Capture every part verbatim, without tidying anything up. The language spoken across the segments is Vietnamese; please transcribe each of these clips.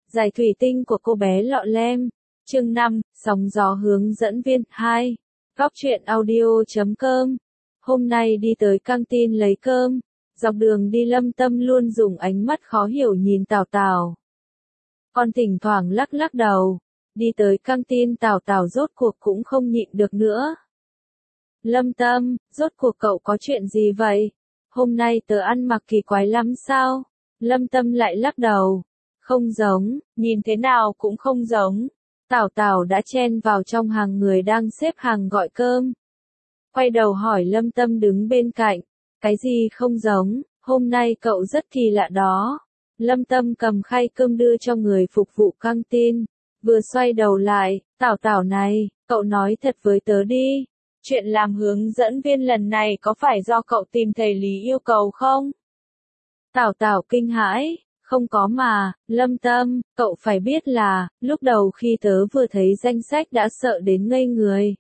Giải thủy tinh của cô bé lọ lem. Chương năm, sóng gió hướng dẫn viên hai. Góc truyện audio chấm com. Hôm nay đi tới căng tin lấy cơm, dọc đường đi Lâm Tâm luôn dùng ánh mắt khó hiểu nhìn Tào Tào. Con thỉnh thoảng lắc lắc đầu, đi tới căng tin Tào Tào rốt cuộc cũng không nhịn được nữa. Lâm Tâm, rốt cuộc cậu có chuyện gì vậy? Hôm nay tớ ăn mặc kỳ quái lắm sao? Lâm Tâm lại lắc đầu. Không giống, nhìn thế nào cũng không giống. Tào Tào đã chen vào trong hàng người đang xếp hàng gọi cơm. Quay đầu hỏi Lâm Tâm đứng bên cạnh. Cái gì không giống, hôm nay cậu rất kỳ lạ đó. Lâm Tâm cầm khay cơm đưa cho người phục vụ căng tin. Vừa xoay đầu lại, Tào Tào này, cậu nói thật với tớ đi. Chuyện làm hướng dẫn viên lần này có phải do cậu tìm thầy Lý yêu cầu không? Tào Tào kinh hãi. Không có mà, Lâm Tâm, cậu phải biết là, lúc đầu khi tớ vừa thấy danh sách đã sợ đến ngây người.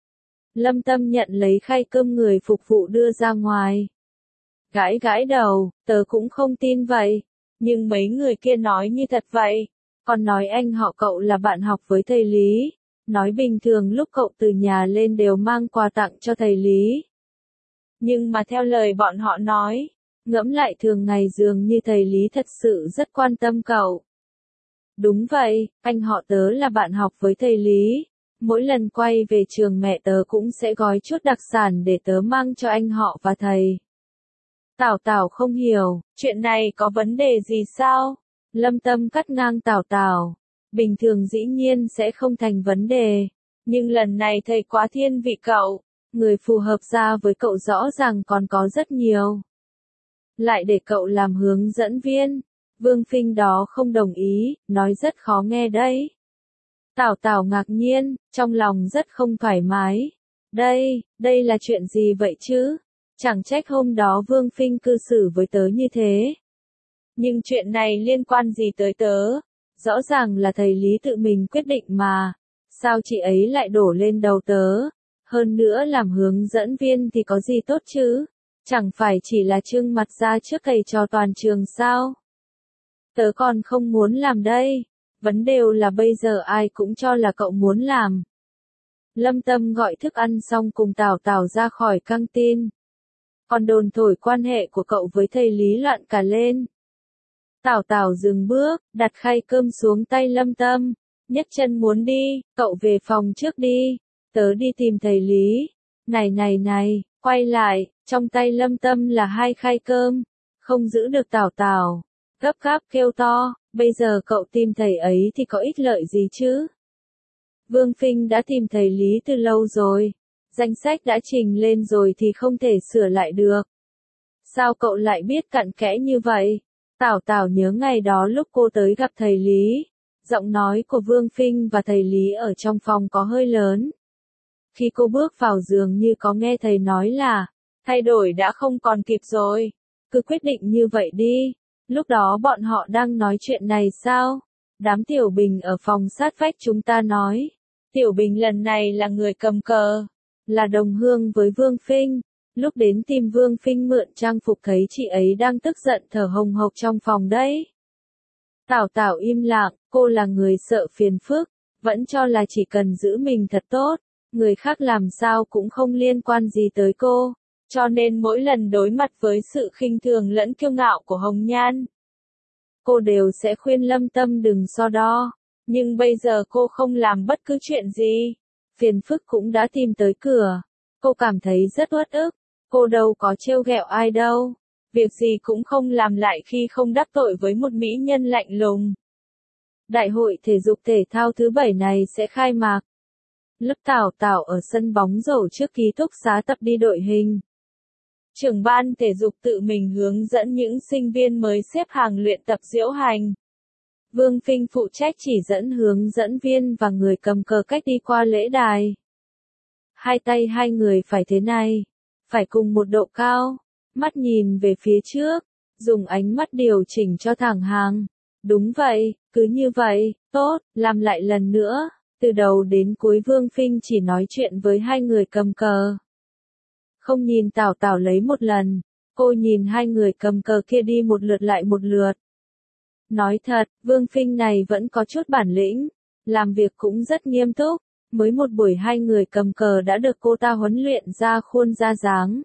Lâm Tâm nhận lấy khay cơm người phục vụ đưa ra ngoài. Gãi gãi đầu, tớ cũng không tin vậy. Nhưng mấy người kia nói như thật vậy. Còn nói anh họ cậu là bạn học với thầy Lý. Nói bình thường lúc cậu từ nhà lên đều mang quà tặng cho thầy Lý. Nhưng mà theo lời bọn họ nói, ngẫm lại thường ngày dường như thầy Lý thật sự rất quan tâm cậu. Đúng vậy, anh họ tớ là bạn học với thầy Lý. Mỗi lần quay về trường mẹ tớ cũng sẽ gói chút đặc sản để tớ mang cho anh họ và thầy. Tào Tào không hiểu, chuyện này có vấn đề gì sao? Lâm Tâm cắt ngang Tào Tào. Bình thường dĩ nhiên sẽ không thành vấn đề. Nhưng lần này thầy quá thiên vị cậu. Người phù hợp ra với cậu rõ ràng còn có rất nhiều. Lại để cậu làm hướng dẫn viên. Vương Phinh đó không đồng ý, nói rất khó nghe đấy. Tào Tào ngạc nhiên, trong lòng rất không thoải mái. Đây, đây là chuyện gì vậy chứ? Chẳng trách hôm đó Vương Phinh cư xử với tớ như thế. Nhưng chuyện này liên quan gì tới tớ? Rõ ràng là thầy Lý tự mình quyết định mà. Sao chị ấy lại đổ lên đầu tớ? Hơn nữa làm hướng dẫn viên thì có gì tốt chứ? Chẳng phải chỉ là trưng mặt ra trước thầy trò toàn trường sao? Tớ còn không muốn làm đây. Vấn đề là bây giờ ai cũng cho là cậu muốn làm. Lâm Tâm gọi thức ăn xong cùng Tào Tào ra khỏi căng tin. Còn đồn thổi quan hệ của cậu với thầy Lý loạn cả lên. Tào Tào dừng bước, đặt khay cơm xuống tay Lâm Tâm. Nhấc chân muốn đi, cậu về phòng trước đi. Tớ đi tìm thầy Lý. Này này này, quay lại, trong tay Lâm Tâm là hai khay cơm. Không giữ được Tào Tào. Gấp gáp kêu to, bây giờ cậu tìm thầy ấy thì có ích lợi gì chứ? Vương Phinh đã tìm thầy Lý từ lâu rồi. Danh sách đã trình lên rồi thì không thể sửa lại được. Sao cậu lại biết cặn kẽ như vậy? Tào Tào nhớ ngày đó lúc cô tới gặp thầy Lý. Giọng nói của Vương Phinh và thầy Lý ở trong phòng có hơi lớn. Khi cô bước vào giường như có nghe thầy nói là, thay đổi đã không còn kịp rồi. Cứ quyết định như vậy đi. Lúc đó bọn họ đang nói chuyện này sao? Đám Tiểu Bình ở phòng sát vách chúng ta nói. Tiểu Bình lần này là người cầm cờ. Là đồng hương với Vương Phinh. Lúc đến tìm Vương Phinh mượn trang phục thấy chị ấy đang tức giận thở hồng hộc trong phòng đấy. Tào Tào im lặng, cô là người sợ phiền phức. Vẫn cho là chỉ cần giữ mình thật tốt. Người khác làm sao cũng không liên quan gì tới cô. Cho nên mỗi lần đối mặt với sự khinh thường lẫn kiêu ngạo của Hồng Nhan, cô đều sẽ khuyên Lâm Tâm đừng so đo. Nhưng bây giờ cô không làm bất cứ chuyện gì. Phiền phức cũng đã tìm tới cửa. Cô cảm thấy rất uất ức. Cô đâu có trêu ghẹo ai đâu. Việc gì cũng không làm lại khi không đắc tội với một mỹ nhân lạnh lùng. Đại hội thể dục thể thao thứ bảy này sẽ khai mạc. Lớp Tào Tào ở sân bóng rổ trước ký túc xá tập đi đội hình. Trưởng ban thể dục tự mình hướng dẫn những sinh viên mới xếp hàng luyện tập diễu hành. Vương Phinh phụ trách chỉ dẫn hướng dẫn viên và người cầm cờ cách đi qua lễ đài. Hai tay hai người phải thế này, phải cùng một độ cao, mắt nhìn về phía trước, dùng ánh mắt điều chỉnh cho thẳng hàng. Đúng vậy, cứ như vậy, tốt, làm lại lần nữa. Từ đầu đến cuối Vương Phinh chỉ nói chuyện với hai người cầm cờ. Không nhìn Tào Tào lấy một lần, cô nhìn hai người cầm cờ kia đi một lượt lại một lượt. Nói thật, Vương Phinh này vẫn có chút bản lĩnh, làm việc cũng rất nghiêm túc, mới một buổi hai người cầm cờ đã được cô ta huấn luyện ra khuôn ra dáng.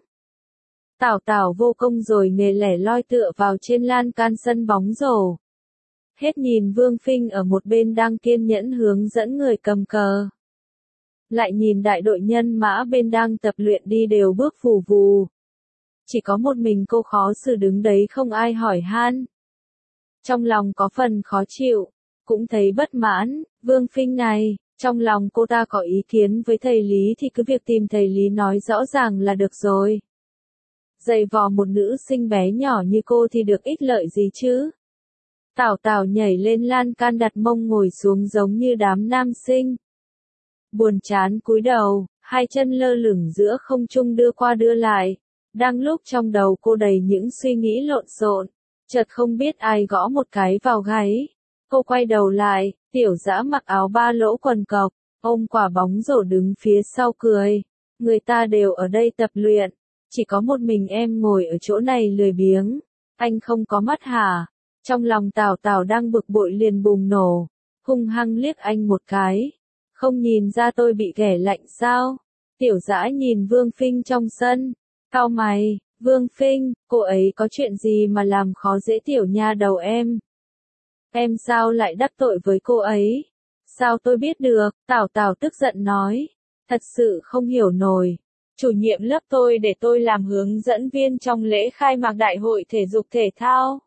Tảo Tảo vô công rồi nghề lẻ loi tựa vào trên lan can sân bóng rổ. Hết nhìn Vương Phinh ở một bên đang kiên nhẫn hướng dẫn người cầm cờ. Lại nhìn đại đội nhân mã bên đang tập luyện đi đều bước phù vù. Chỉ có một mình cô khó xử đứng đấy không ai hỏi han. Trong lòng có phần khó chịu, cũng thấy bất mãn, Vương Phinh này, trong lòng cô ta có ý kiến với thầy Lý thì cứ việc tìm thầy Lý nói rõ ràng là được rồi. Giày vò một nữ sinh bé nhỏ như cô thì được ích lợi gì chứ? Tảo Tảo nhảy lên lan can đặt mông ngồi xuống giống như đám nam sinh. Buồn chán cúi đầu, hai chân lơ lửng giữa không trung đưa qua đưa lại. Đang lúc trong đầu cô đầy những suy nghĩ lộn xộn, chợt không biết ai gõ một cái vào gáy. Cô quay đầu lại, Tiểu Dã mặc áo ba lỗ quần cộc, ôm quả bóng rổ đứng phía sau cười. Người ta đều ở đây tập luyện, chỉ có một mình em ngồi ở chỗ này lười biếng. Anh không có mắt hả? Trong lòng Tảo Tảo đang bực bội liền bùng nổ, hung hăng liếc anh một cái. Không nhìn ra tôi bị ghẻ lạnh sao? Tiểu Dã nhìn Vương Phinh trong sân, cau mày, Vương Phinh, cô ấy có chuyện gì mà làm khó dễ tiểu nha đầu em? Em sao lại đắc tội với cô ấy? Sao tôi biết được? Tảo Tảo tức giận nói, thật sự không hiểu nổi. Chủ nhiệm lớp tôi để tôi làm hướng dẫn viên trong lễ khai mạc đại hội thể dục thể thao.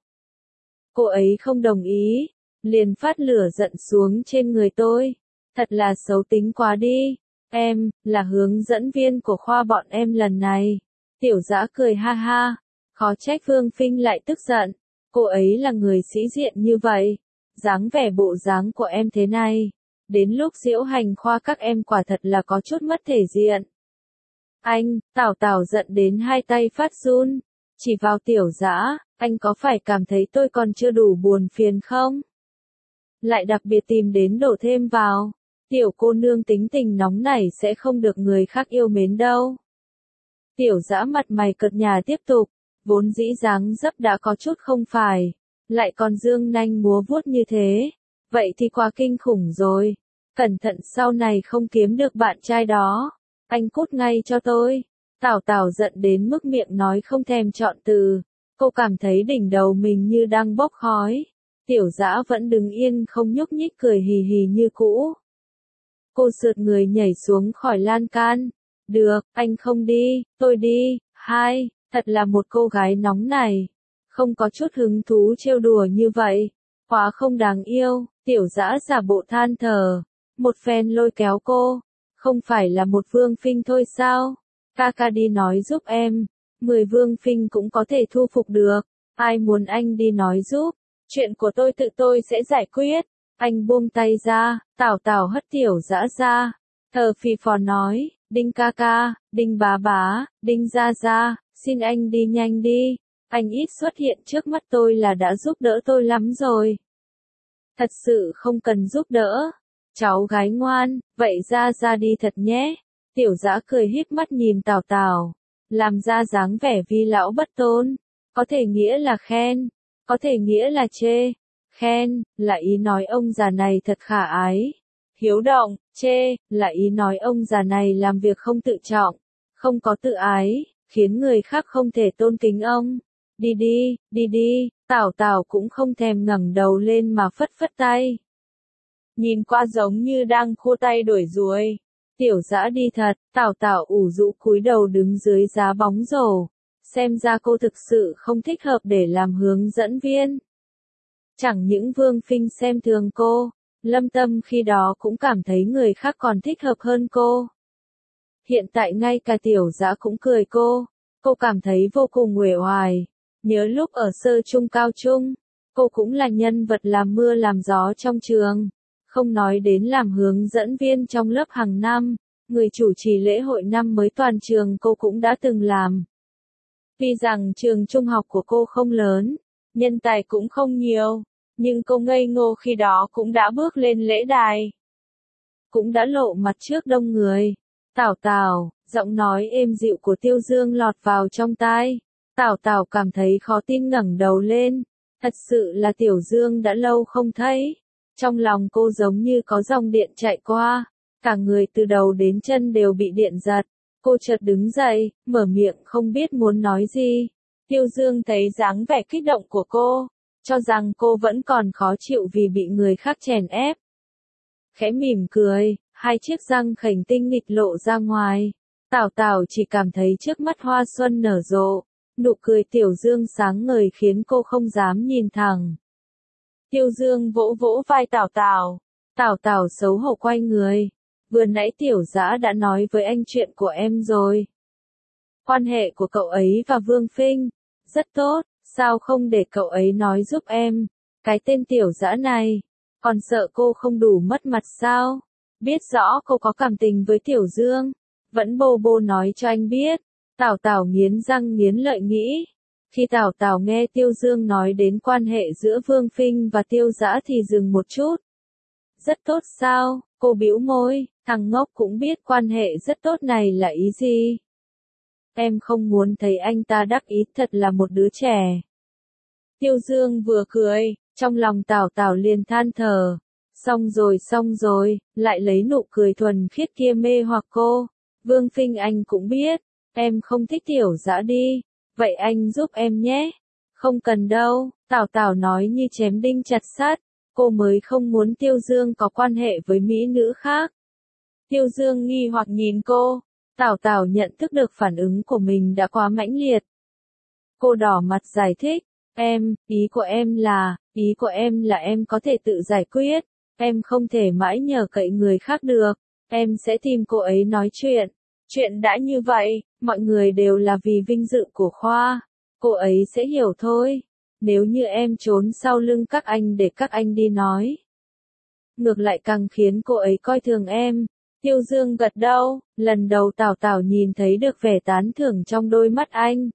Cô ấy không đồng ý, liền phát lửa giận xuống trên người tôi. Thật là xấu tính quá đi. Em, là hướng dẫn viên của khoa bọn em lần này. Tiểu Dã cười ha ha. Khó trách Vương Phinh lại tức giận. Cô ấy là người sĩ diện như vậy. Dáng vẻ bộ dáng của em thế này. Đến lúc diễu hành khoa các em quả thật là có chút mất thể diện. Anh, Tảo Tảo giận đến hai tay phát run. Chỉ vào Tiểu Dã, anh có phải cảm thấy tôi còn chưa đủ buồn phiền không? Lại đặc biệt tìm đến đổ thêm vào. Tiểu cô nương tính tình nóng nảy sẽ không được người khác yêu mến đâu. Tiểu Dã mặt mày cợt nhả tiếp tục, vốn dĩ dáng dấp đã có chút không phải, lại còn dương nanh múa vuốt như thế, vậy thì quá kinh khủng rồi. Cẩn thận sau này không kiếm được bạn trai đó. Anh cút ngay cho tôi. Tảo Tảo giận đến mức miệng nói không thèm chọn từ. Cô cảm thấy đỉnh đầu mình như đang bốc khói. Tiểu Dã vẫn đứng yên không nhúc nhích cười hì hì như cũ. Cô sượt người nhảy xuống khỏi lan can. Được, anh không đi, tôi đi. Hai, thật là một cô gái nóng này. Không có chút hứng thú trêu đùa như vậy. Quá không đáng yêu. Tiểu Dã giả bộ than thở. Một phen lôi kéo cô. Không phải là một Vương Phinh thôi sao? Kaka đi nói giúp em. Mười Vương Phinh cũng có thể thu phục được. Ai muốn anh đi nói giúp? Chuyện của tôi tự tôi sẽ giải quyết. Anh buông tay ra, Tảo Tảo hất Tiểu Dã ra. Thờ phì phò nói, Đinh ca ca, Đinh bá bá, Đinh gia gia, xin anh đi nhanh đi. Anh ít xuất hiện trước mắt tôi là đã giúp đỡ tôi lắm rồi. Thật sự không cần giúp đỡ. Cháu gái ngoan, vậy ra ra đi thật nhé. Tiểu Dã cười híp mắt nhìn Tảo Tảo, làm ra dáng vẻ vi lão bất tôn. Có thể nghĩa là khen, có thể nghĩa là chê. Khen, là ý nói ông già này thật khả ái. Hiếu động, chê, là ý nói ông già này làm việc không tự trọng, không có tự ái, khiến người khác không thể tôn kính ông. Đi đi, đi đi, Tảo Tảo cũng không thèm ngẩng đầu lên mà phất phất tay. Nhìn qua giống như đang khô tay đuổi ruồi. Tiểu Dã đi thật, Tảo Tảo ủ rũ cúi đầu đứng dưới giá bóng rổ. Xem ra cô thực sự không thích hợp để làm hướng dẫn viên. Chẳng những Vương Phinh xem thường cô, Lâm Tâm khi đó cũng cảm thấy người khác còn thích hợp hơn cô. Hiện tại ngay cả Tiểu Dã cũng cười cô, cô cảm thấy vô cùng uể oải. Nhớ lúc ở sơ trung cao trung, cô cũng là nhân vật làm mưa làm gió trong trường. Không nói đến làm hướng dẫn viên trong lớp hàng năm, người chủ trì lễ hội năm mới toàn trường cô cũng đã từng làm. Tuy rằng trường trung học của cô không lớn, nhân tài cũng không nhiều, nhưng cô ngây ngô khi đó cũng đã bước lên lễ đài. Cũng đã lộ mặt trước đông người. Tảo Tảo, giọng nói êm dịu của Tiêu Dương lọt vào trong tai. Tảo Tảo cảm thấy khó tin ngẩng đầu lên. Thật sự là Tiểu Dương đã lâu không thấy. Trong lòng cô giống như có dòng điện chạy qua, cả người từ đầu đến chân đều bị điện giật. Cô chợt đứng dậy, mở miệng không biết muốn nói gì. Tiêu Dương thấy dáng vẻ kích động của cô, cho rằng cô vẫn còn khó chịu vì bị người khác chèn ép. Khẽ mỉm cười, hai chiếc răng khểnh tinh nghịch lộ ra ngoài. Tào Tào chỉ cảm thấy trước mắt hoa xuân nở rộ, nụ cười Tiểu Dương sáng ngời khiến cô không dám nhìn thẳng. Tiêu Dương vỗ vỗ vai Tào Tào, Tào Tào xấu hổ quay người. Vừa nãy Tiểu Dã đã nói với anh chuyện của em rồi. Quan hệ của cậu ấy và Vương Phinh rất tốt, sao không để cậu ấy nói giúp em? Cái tên Tiểu Dã này, còn sợ cô không đủ mất mặt sao? Biết rõ cô có cảm tình với Tiểu Dương, vẫn bô bô nói cho anh biết. Tào Tào nghiến răng nghiến lợi nghĩ. Khi Tào Tào nghe Tiêu Dương nói đến quan hệ giữa Vương Phinh và Tiêu Dã thì dừng một chút. Rất tốt sao? Cô bĩu môi, thằng ngốc cũng biết quan hệ rất tốt này là ý gì. Em không muốn thấy anh ta đắc ý, thật là một đứa trẻ. Tiêu Dương vừa cười, trong lòng Tào Tào liền than thở. Xong rồi xong rồi, lại lấy nụ cười thuần khiết kia mê hoặc cô. Vương Phinh anh cũng biết, em không thích Tiểu Dã đi, vậy anh giúp em nhé. Không cần đâu, Tào Tào nói như chém đinh chặt sắt, cô mới không muốn Tiêu Dương có quan hệ với mỹ nữ khác. Tiêu Dương nghi hoặc nhìn cô, Tào Tào nhận thức được phản ứng của mình đã quá mãnh liệt. Cô đỏ mặt giải thích, em, ý của em là, ý của em là em có thể tự giải quyết, em không thể mãi nhờ cậy người khác được, em sẽ tìm cô ấy nói chuyện. Chuyện đã như vậy, mọi người đều là vì vinh dự của khoa, cô ấy sẽ hiểu thôi. Nếu như em trốn sau lưng các anh để các anh đi nói, ngược lại càng khiến cô ấy coi thường em. Tiêu Dương gật đầu, lần đầu Tào Tào nhìn thấy được vẻ tán thưởng trong đôi mắt anh.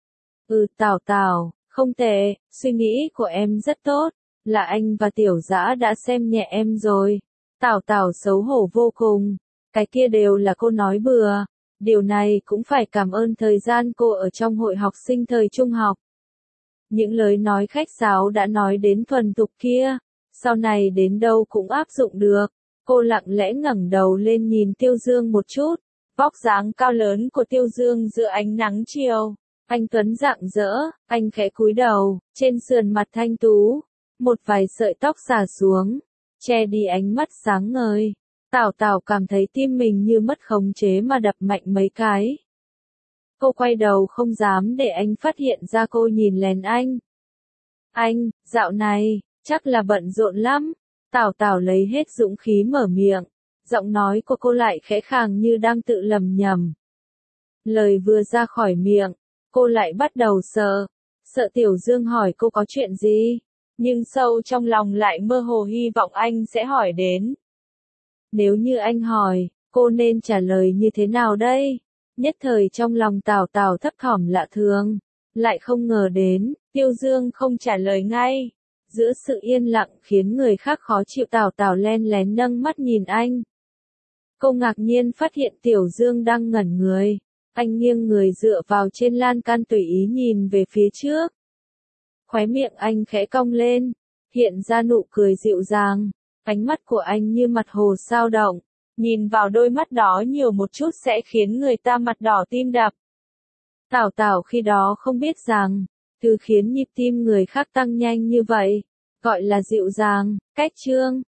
Ừ Tào Tào, không tệ, suy nghĩ của em rất tốt, là anh và Tiểu Dã đã xem nhẹ em rồi. Tào Tào xấu hổ vô cùng, cái kia đều là cô nói bừa, điều này cũng phải cảm ơn thời gian cô ở trong hội học sinh thời trung học. Những lời nói khách sáo đã nói đến thuần tục kia, sau này đến đâu cũng áp dụng được. Cô lặng lẽ ngẩng đầu lên nhìn Tiêu Dương một chút, vóc dáng cao lớn của Tiêu Dương giữa ánh nắng chiều, anh tuấn rạng rỡ, anh khẽ cúi đầu, trên sườn mặt thanh tú, một vài sợi tóc xả xuống, che đi ánh mắt sáng ngời. Tào Tào cảm thấy tim mình như mất khống chế mà đập mạnh mấy cái. Cô quay đầu không dám để anh phát hiện ra cô nhìn lén anh. Anh, dạo này, chắc là bận rộn lắm. Tào Tào lấy hết dũng khí mở miệng, giọng nói của cô lại khẽ khàng như đang tự lầm nhầm. Lời vừa ra khỏi miệng, cô lại bắt đầu sợ, sợ Tiểu Dương hỏi cô có chuyện gì, nhưng sâu trong lòng lại mơ hồ hy vọng anh sẽ hỏi đến. Nếu như anh hỏi, cô nên trả lời như thế nào đây? Nhất thời trong lòng Tào Tào thấp thỏm lạ thường, lại không ngờ đến, Tiêu Dương không trả lời ngay. Giữa sự yên lặng khiến người khác khó chịu, Tào Tào len lén nâng mắt nhìn anh. Cô ngạc nhiên phát hiện Tiểu Dương đang ngẩn người. Anh nghiêng người dựa vào trên lan can tùy ý nhìn về phía trước. Khóe miệng anh khẽ cong lên, hiện ra nụ cười dịu dàng. Ánh mắt của anh như mặt hồ sao động, nhìn vào đôi mắt đó nhiều một chút sẽ khiến người ta mặt đỏ tim đập. Tào Tào khi đó không biết rằng, thứ khiến nhịp tim người khác tăng nhanh như vậy, gọi là dịu dàng, cách trương.